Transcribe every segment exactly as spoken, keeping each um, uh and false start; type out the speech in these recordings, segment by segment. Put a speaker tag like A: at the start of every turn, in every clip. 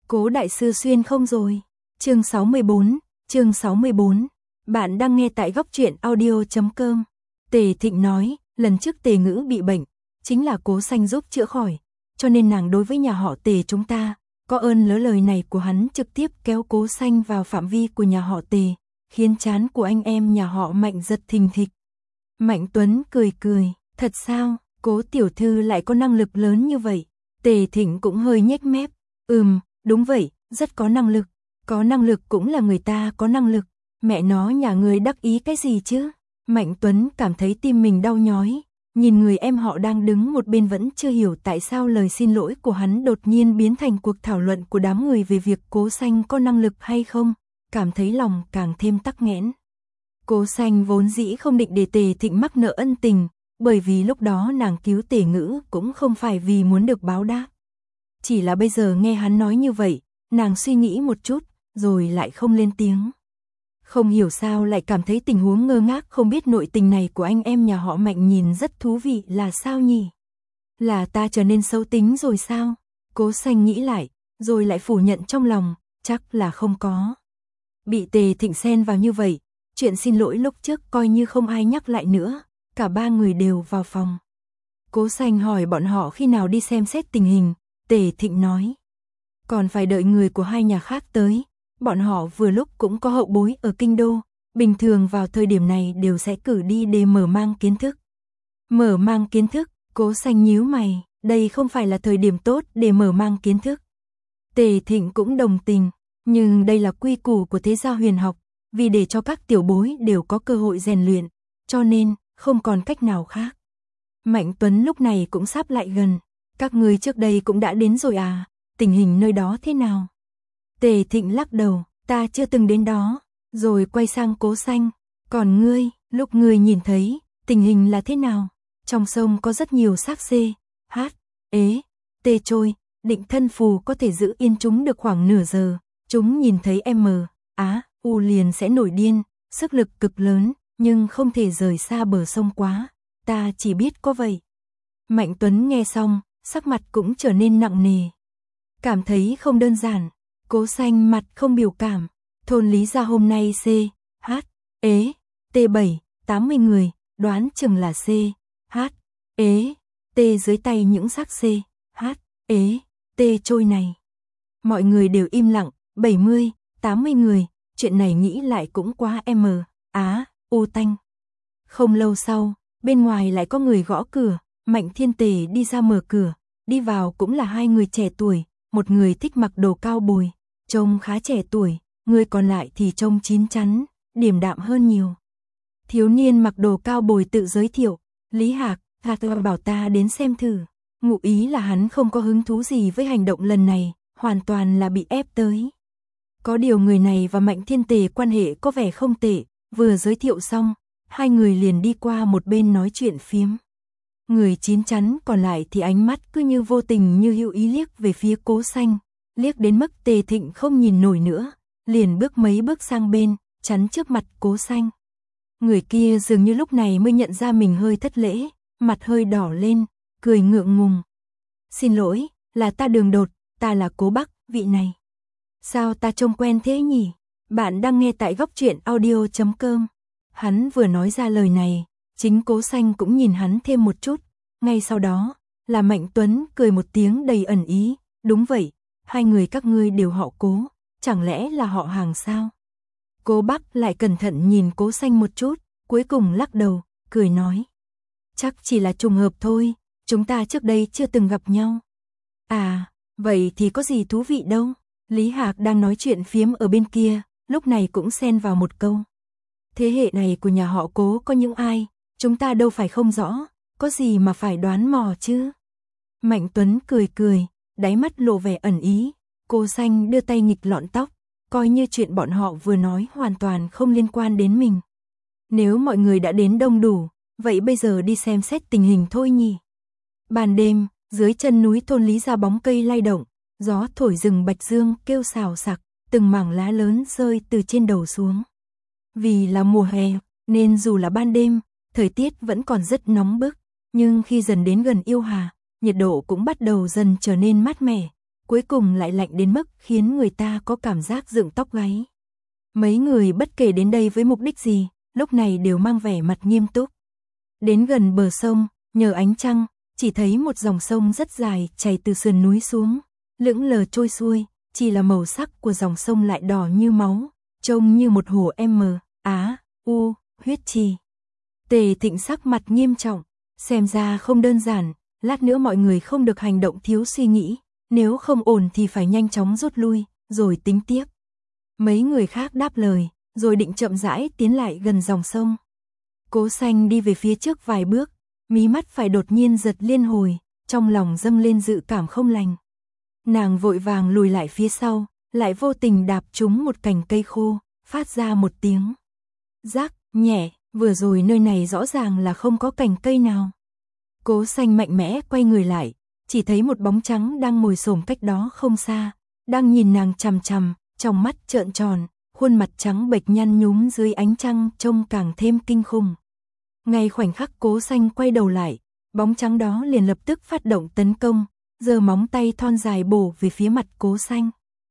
A: Cố đại sư xuyên không rồi. Chương sáu mươi bốn, chương sáu mươi bốn. Bạn đang nghe tại góc truyện audio chấm com. Tề Thịnh nói, lần trước Tề Ngữ bị bệnh, chính là Cố Xanh giúp chữa khỏi, cho nên nàng đối với nhà họ Tề chúng ta, có ơn lỡ lời này của hắn trực tiếp kéo Cố Xanh vào phạm vi của nhà họ Tề, khiến trán của anh em nhà họ Mạnh giật thình thịch. Mạnh Tuấn cười cười, thật sao, Cố tiểu thư lại có năng lực lớn như vậy? Tề Thịnh cũng hơi nhếch mép, ừm, đúng vậy, rất có năng lực, có năng lực cũng là người ta có năng lực, mẹ nó nhà người đắc ý cái gì chứ? Mạnh Tuấn cảm thấy tim mình đau nhói, nhìn người em họ đang đứng một bên vẫn chưa hiểu tại sao lời xin lỗi của hắn đột nhiên biến thành cuộc thảo luận của đám người về việc Cố Xanh có năng lực hay không, cảm thấy lòng càng thêm tắc nghẽn. Cố Xanh vốn dĩ không định để Tề Thịnh mắc nợ ân tình, bởi vì lúc đó nàng cứu Tề Ngữ cũng không phải vì muốn được báo đáp. Chỉ là bây giờ nghe hắn nói như vậy, nàng suy nghĩ một chút, rồi lại không lên tiếng. Không hiểu sao lại cảm thấy tình huống ngơ ngác không biết nội tình này của anh em nhà họ Mạnh nhìn rất thú vị là sao nhỉ? Là ta trở nên xấu tính rồi sao? Cố Xanh nghĩ lại, rồi lại phủ nhận trong lòng, chắc là không có. Bị Tề Thịnh xen vào như vậy, chuyện xin lỗi lúc trước coi như không ai nhắc lại nữa, cả ba người đều vào phòng. Cố Xanh hỏi bọn họ khi nào đi xem xét tình hình, Tề Thịnh nói. Còn phải đợi người của hai nhà khác tới, bọn họ vừa lúc cũng có hậu bối ở kinh đô, bình thường vào thời điểm này đều sẽ cử đi để mở mang kiến thức. Mở mang kiến thức, Cố Xanh nhíu mày, đây không phải là thời điểm tốt để mở mang kiến thức. Tề Thịnh cũng đồng tình, nhưng đây là quy củ của thế gia huyền học, vì để cho các tiểu bối đều có cơ hội rèn luyện, cho nên không còn cách nào khác. Mạnh Tuấn lúc này cũng sắp lại gần, các người trước đây cũng đã đến rồi à, tình hình nơi đó thế nào? Tề Thịnh lắc đầu, ta chưa từng đến đó, rồi quay sang Cố Xanh, còn ngươi, lúc ngươi nhìn thấy, tình hình là thế nào? Trong sông có rất nhiều xác xê, hát, ế, tê trôi, định thân phù có thể giữ yên chúng được khoảng nửa giờ, chúng nhìn thấy M, Á, U liền sẽ nổi điên, sức lực cực lớn, nhưng không thể rời xa bờ sông quá, ta chỉ biết có vậy. Mạnh Tuấn nghe xong, sắc mặt cũng trở nên nặng nề. Cảm thấy không đơn giản, Cố Xanh mặt không biểu cảm, thôn Lý gia hôm nay C, H, ế, T bảy, tám mươi người, đoán chừng là C, H, ế, T dưới tay những xác C, H, ế, T trôi này. Mọi người đều im lặng, bảy mươi, tám mươi người, chuyện này nghĩ lại cũng quá M, Á, U tanh. Không lâu sau, bên ngoài lại có người gõ cửa, Mạnh Thiên Tề đi ra mở cửa, đi vào cũng là hai người trẻ tuổi, một người thích mặc đồ cao bồi, trông khá trẻ tuổi, người còn lại thì trông chín chắn, điềm đạm hơn nhiều. Thiếu niên mặc đồ cao bồi tự giới thiệu, Lý Hạc, Hạc bảo ta đến xem thử, ngụ ý là hắn không có hứng thú gì với hành động lần này, hoàn toàn là bị ép tới. Có điều người này và Mạnh Thiên Tề quan hệ có vẻ không tệ, vừa giới thiệu xong, hai người liền đi qua một bên nói chuyện phiếm. Người chín chắn còn lại thì ánh mắt cứ như vô tình như hữu ý liếc về phía Cố Xanh, liếc đến mức Tề Thịnh không nhìn nổi nữa, liền bước mấy bước sang bên, chắn trước mặt Cố Xanh. Người kia dường như lúc này mới nhận ra mình hơi thất lễ, mặt hơi đỏ lên, cười ngượng ngùng. Xin lỗi, là ta đường đột, ta là Cố Bắc, vị này. Sao ta trông quen thế nhỉ? Bạn đang nghe tại góc truyện audio chấm com. Hắn vừa nói ra lời này, chính Cố Xanh cũng nhìn hắn thêm một chút, ngay sau đó, là Mạnh Tuấn cười một tiếng đầy ẩn ý, đúng vậy, hai người các ngươi đều họ Cố, chẳng lẽ là họ hàng sao? Cố Bắc lại cẩn thận nhìn Cố Xanh một chút, cuối cùng lắc đầu, cười nói. Chắc chỉ là trùng hợp thôi, chúng ta trước đây chưa từng gặp nhau. À, vậy thì có gì thú vị đâu? Lý Hạc đang nói chuyện phiếm ở bên kia, lúc này cũng xen vào một câu. Thế hệ này của nhà họ Cố có những ai, chúng ta đâu phải không rõ, có gì mà phải đoán mò chứ? Mạnh Tuấn cười cười, đáy mắt lộ vẻ ẩn ý, Cố Xanh đưa tay nghịch lọn tóc, coi như chuyện bọn họ vừa nói hoàn toàn không liên quan đến mình. Nếu mọi người đã đến đông đủ, vậy bây giờ đi xem xét tình hình thôi nhỉ. Ban đêm, dưới chân núi thôn Lý gia bóng cây lay động, gió thổi rừng bạch dương kêu xào xạc, từng mảng lá lớn rơi từ trên đầu xuống. Vì là mùa hè, nên dù là ban đêm, thời tiết vẫn còn rất nóng bức, nhưng khi dần đến gần Yêu Hà, nhiệt độ cũng bắt đầu dần trở nên mát mẻ, cuối cùng lại lạnh đến mức khiến người ta có cảm giác dựng tóc gáy. Mấy người bất kể đến đây với mục đích gì, lúc này đều mang vẻ mặt nghiêm túc. Đến gần bờ sông, nhờ ánh trăng, chỉ thấy một dòng sông rất dài chảy từ sườn núi xuống, lững lờ trôi xuôi, chỉ là màu sắc của dòng sông lại đỏ như máu, trông như một hồ M, Á, U, huyết trì. Tề Thịnh sắc mặt nghiêm trọng, xem ra không đơn giản, lát nữa mọi người không được hành động thiếu suy nghĩ, nếu không ổn thì phải nhanh chóng rút lui, rồi tính tiếp. Mấy người khác đáp lời, rồi định chậm rãi tiến lại gần dòng sông. Cố Xanh đi về phía trước vài bước, mí mắt phải đột nhiên giật liên hồi, trong lòng dâng lên dự cảm không lành. Nàng vội vàng lùi lại phía sau, lại vô tình đạp trúng một cành cây khô, phát ra một tiếng rắc nhẹ, vừa rồi nơi này rõ ràng là không có cành cây nào. Cố Xanh mạnh mẽ quay người lại, chỉ thấy một bóng trắng đang ngồi xổm cách đó không xa, đang nhìn nàng chằm chằm, trong mắt trợn tròn, khuôn mặt trắng bệch nhăn nhúm dưới ánh trăng trông càng thêm kinh khủng. Ngay khoảnh khắc Cố Xanh quay đầu lại, bóng trắng đó liền lập tức phát động tấn công, giơ móng tay thon dài bổ về phía mặt Cố Xanh.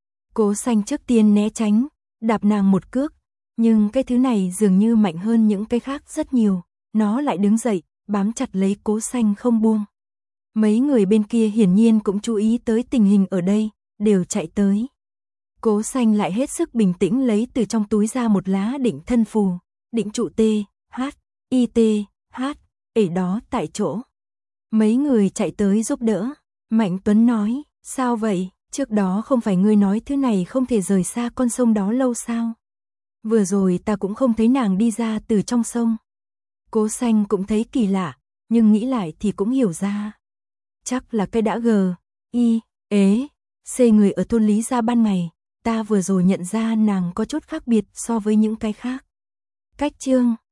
A: Cố Xanh trước tiên né tránh, đạp nàng một cước, nhưng cái thứ này dường như mạnh hơn những cái khác rất nhiều, nó lại đứng dậy, bám chặt lấy Cố Xanh không buông. Mấy người bên kia hiển nhiên cũng chú ý tới tình hình ở đây, đều chạy tới. Cố Xanh lại hết sức bình tĩnh lấy từ trong túi ra một lá định thân phù, định trụ T, H, I T, H, ở đó tại chỗ. Mấy người chạy tới giúp đỡ, Mạnh Tuấn nói, sao vậy, trước đó không phải ngươi nói thứ này không thể rời xa con sông đó lâu sao? Vừa rồi ta cũng không thấy nàng đi ra từ trong sông. Cố Xanh cũng thấy kỳ lạ, nhưng nghĩ lại thì cũng hiểu ra. Chắc là cái đã gờ, y, ế, c người ở thôn Lý Gia ban ngày, ta vừa rồi nhận ra nàng có chút khác biệt so với những cái khác. Cách chương